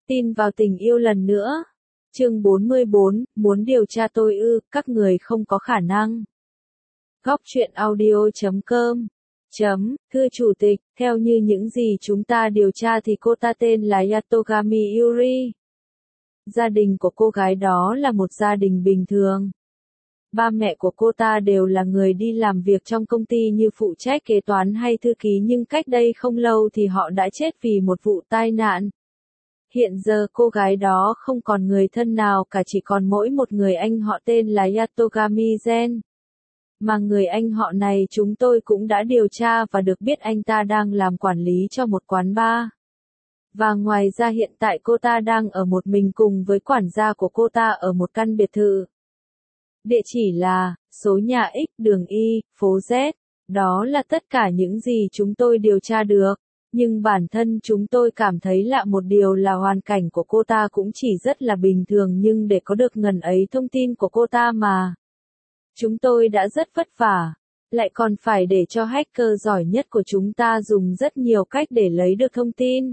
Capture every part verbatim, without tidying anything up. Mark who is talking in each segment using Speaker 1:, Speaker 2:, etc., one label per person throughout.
Speaker 1: Tin vào tình yêu lần nữa. Chương bốn mươi bốn, muốn điều tra tôi ư, các người không có khả năng. Góc truyện audio chấm com chấm, thưa chủ tịch, theo như những gì chúng ta điều tra thì cô ta tên là Yatogami Yuri. Gia đình của cô gái đó là một gia đình bình thường. Ba mẹ của cô ta đều là người đi làm việc trong công ty như phụ trách kế toán hay thư ký, nhưng cách đây không lâu thì họ đã chết vì một vụ tai nạn. Hiện giờ cô gái đó không còn người thân nào cả, chỉ còn mỗi một người anh họ tên là Yatogami Gen. Mà người anh họ này chúng tôi cũng đã điều tra và được biết anh ta đang làm quản lý cho một quán bar. Và ngoài ra hiện tại cô ta đang ở một mình cùng với quản gia của cô ta ở một căn biệt thự. Địa chỉ là số nhà X, đường Y, phố Z. Đó là tất cả những gì chúng tôi điều tra được. Nhưng bản thân chúng tôi cảm thấy lạ một điều là hoàn cảnh của cô ta cũng chỉ rất là bình thường, nhưng để có được ngần ấy thông tin của cô ta mà chúng tôi đã rất vất vả, lại còn phải để cho hacker giỏi nhất của chúng ta dùng rất nhiều cách để lấy được thông tin.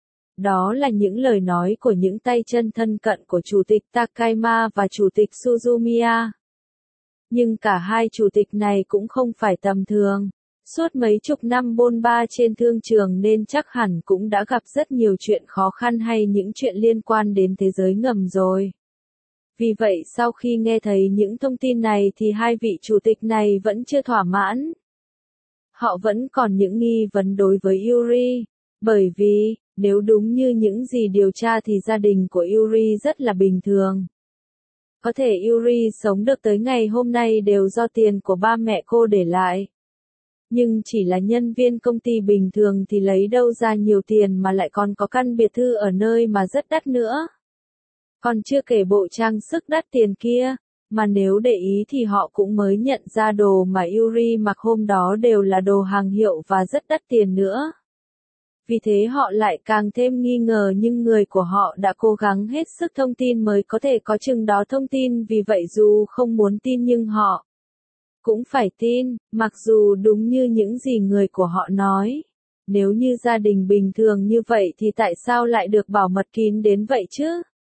Speaker 1: Đó là những lời nói của những tay chân thân cận của Chủ tịch Takayama và Chủ tịch Suzumiya. Nhưng cả hai chủ tịch này cũng không phải tầm thường. Suốt mấy chục năm bôn ba trên thương trường nên chắc hẳn cũng đã gặp rất nhiều chuyện khó khăn hay những chuyện liên quan đến thế giới ngầm rồi. Vì vậy sau khi nghe thấy những thông tin này thì hai vị chủ tịch này vẫn chưa thỏa mãn. Họ vẫn còn những nghi vấn đối với Yuri. Bởi vì, nếu đúng như những gì điều tra thì gia đình của Yuri rất là bình thường. Có thể Yuri sống được tới ngày hôm nay đều do tiền của ba mẹ cô để lại. Nhưng chỉ là nhân viên công ty bình thường thì lấy đâu ra nhiều tiền mà lại còn có căn biệt thự ở nơi mà rất đắt nữa. Còn chưa kể bộ trang sức đắt tiền kia, mà nếu để ý thì họ cũng mới nhận ra đồ mà Yuri mặc hôm đó đều là đồ hàng hiệu và rất đắt tiền nữa. Vì thế họ lại càng thêm nghi ngờ, nhưng người của họ đã cố gắng hết sức thông tin mới có thể có chừng đó thông tin, vì vậy dù không muốn tin nhưng họ cũng phải tin, mặc dù đúng như những gì người của họ nói. Nếu như gia đình bình thường như vậy thì tại sao lại được bảo mật kín đến vậy chứ?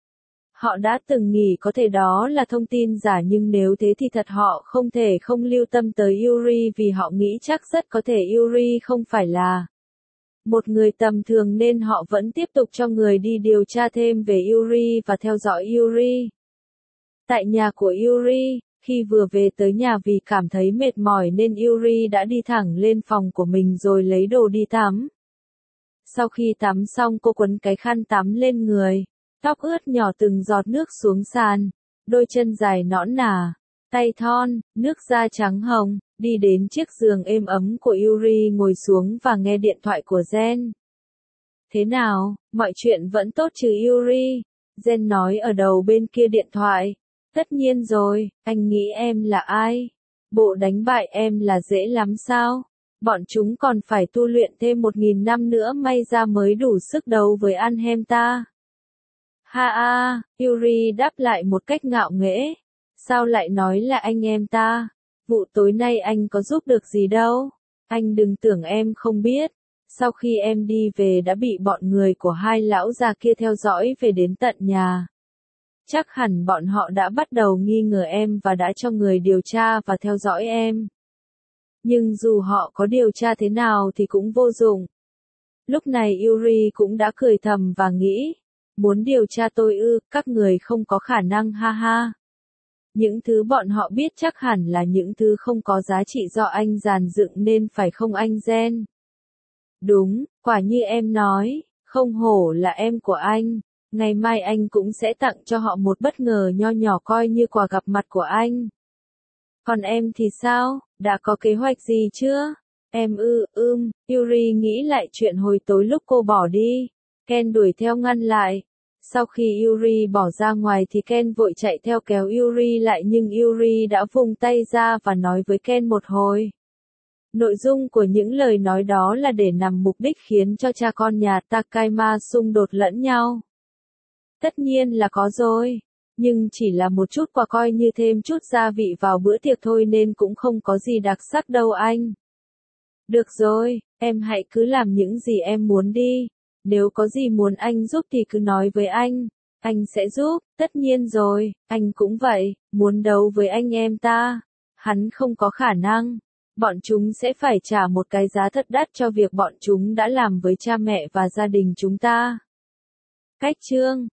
Speaker 1: Họ đã từng nghĩ có thể đó là thông tin giả, nhưng nếu thế thì thật họ không thể không lưu tâm tới Yuri, vì họ nghĩ chắc rất có thể Yuri không phải là một người tầm thường nên họ vẫn tiếp tục cho người đi điều tra thêm về Yuri và theo dõi Yuri. Tại nhà của Yuri, khi vừa về tới nhà vì cảm thấy mệt mỏi nên Yuri đã đi thẳng lên phòng của mình rồi lấy đồ đi tắm. Sau khi tắm xong cô quấn cái khăn tắm lên người, tóc ướt nhỏ từng giọt nước xuống sàn, đôi chân dài nõn nà, tay thon, nước da trắng hồng, đi đến chiếc giường êm ấm của Yuri ngồi xuống và nghe điện thoại của Gen. Thế nào, mọi chuyện vẫn tốt chứ Yuri? Gen nói ở đầu bên kia điện thoại. Tất nhiên rồi, anh nghĩ em là ai? Bộ đánh bại em là dễ lắm sao? Bọn chúng còn phải tu luyện thêm một nghìn năm nữa may ra mới đủ sức đấu với Anhem ta. Ha ha, Yuri đáp lại một cách ngạo nghễ. Sao lại nói là anh em ta? Vụ tối nay anh có giúp được gì đâu. Anh đừng tưởng em không biết. Sau khi em đi về đã bị bọn người của hai lão già kia theo dõi về đến tận nhà. Chắc hẳn bọn họ đã bắt đầu nghi ngờ em và đã cho người điều tra và theo dõi em. Nhưng dù họ có điều tra thế nào thì cũng vô dụng. Lúc này Yuri cũng đã cười thầm và nghĩ, muốn điều tra tôi ư, các người không có khả năng, ha ha. Những thứ bọn họ biết chắc hẳn là những thứ không có giá trị do anh dàn dựng nên phải không anh Gen? Đúng, quả như em nói, không hổ là em của anh. Ngày mai anh cũng sẽ tặng cho họ một bất ngờ nho nhỏ coi như quà gặp mặt của anh. Còn em thì sao, đã có kế hoạch gì chưa? Em ư, ưm, Yuri nghĩ lại chuyện hồi tối lúc cô bỏ đi. Ken đuổi theo ngăn lại. Sau khi Yuri bỏ ra ngoài thì Ken vội chạy theo kéo Yuri lại, nhưng Yuri đã vùng tay ra và nói với Ken một hồi. Nội dung của những lời nói đó là để nhằm mục đích khiến cho cha con nhà Takayama xung đột lẫn nhau. Tất nhiên là có rồi, nhưng chỉ là một chút quà coi như thêm chút gia vị vào bữa tiệc thôi nên cũng không có gì đặc sắc đâu anh. Được rồi, em hãy cứ làm những gì em muốn đi. Nếu có gì muốn anh giúp thì cứ nói với anh. Anh sẽ giúp, tất nhiên rồi, anh cũng vậy, muốn đấu với anh em ta. Hắn không có khả năng. Bọn chúng sẽ phải trả một cái giá thật đắt cho việc bọn chúng đã làm với cha mẹ và gia đình chúng ta. Cách chương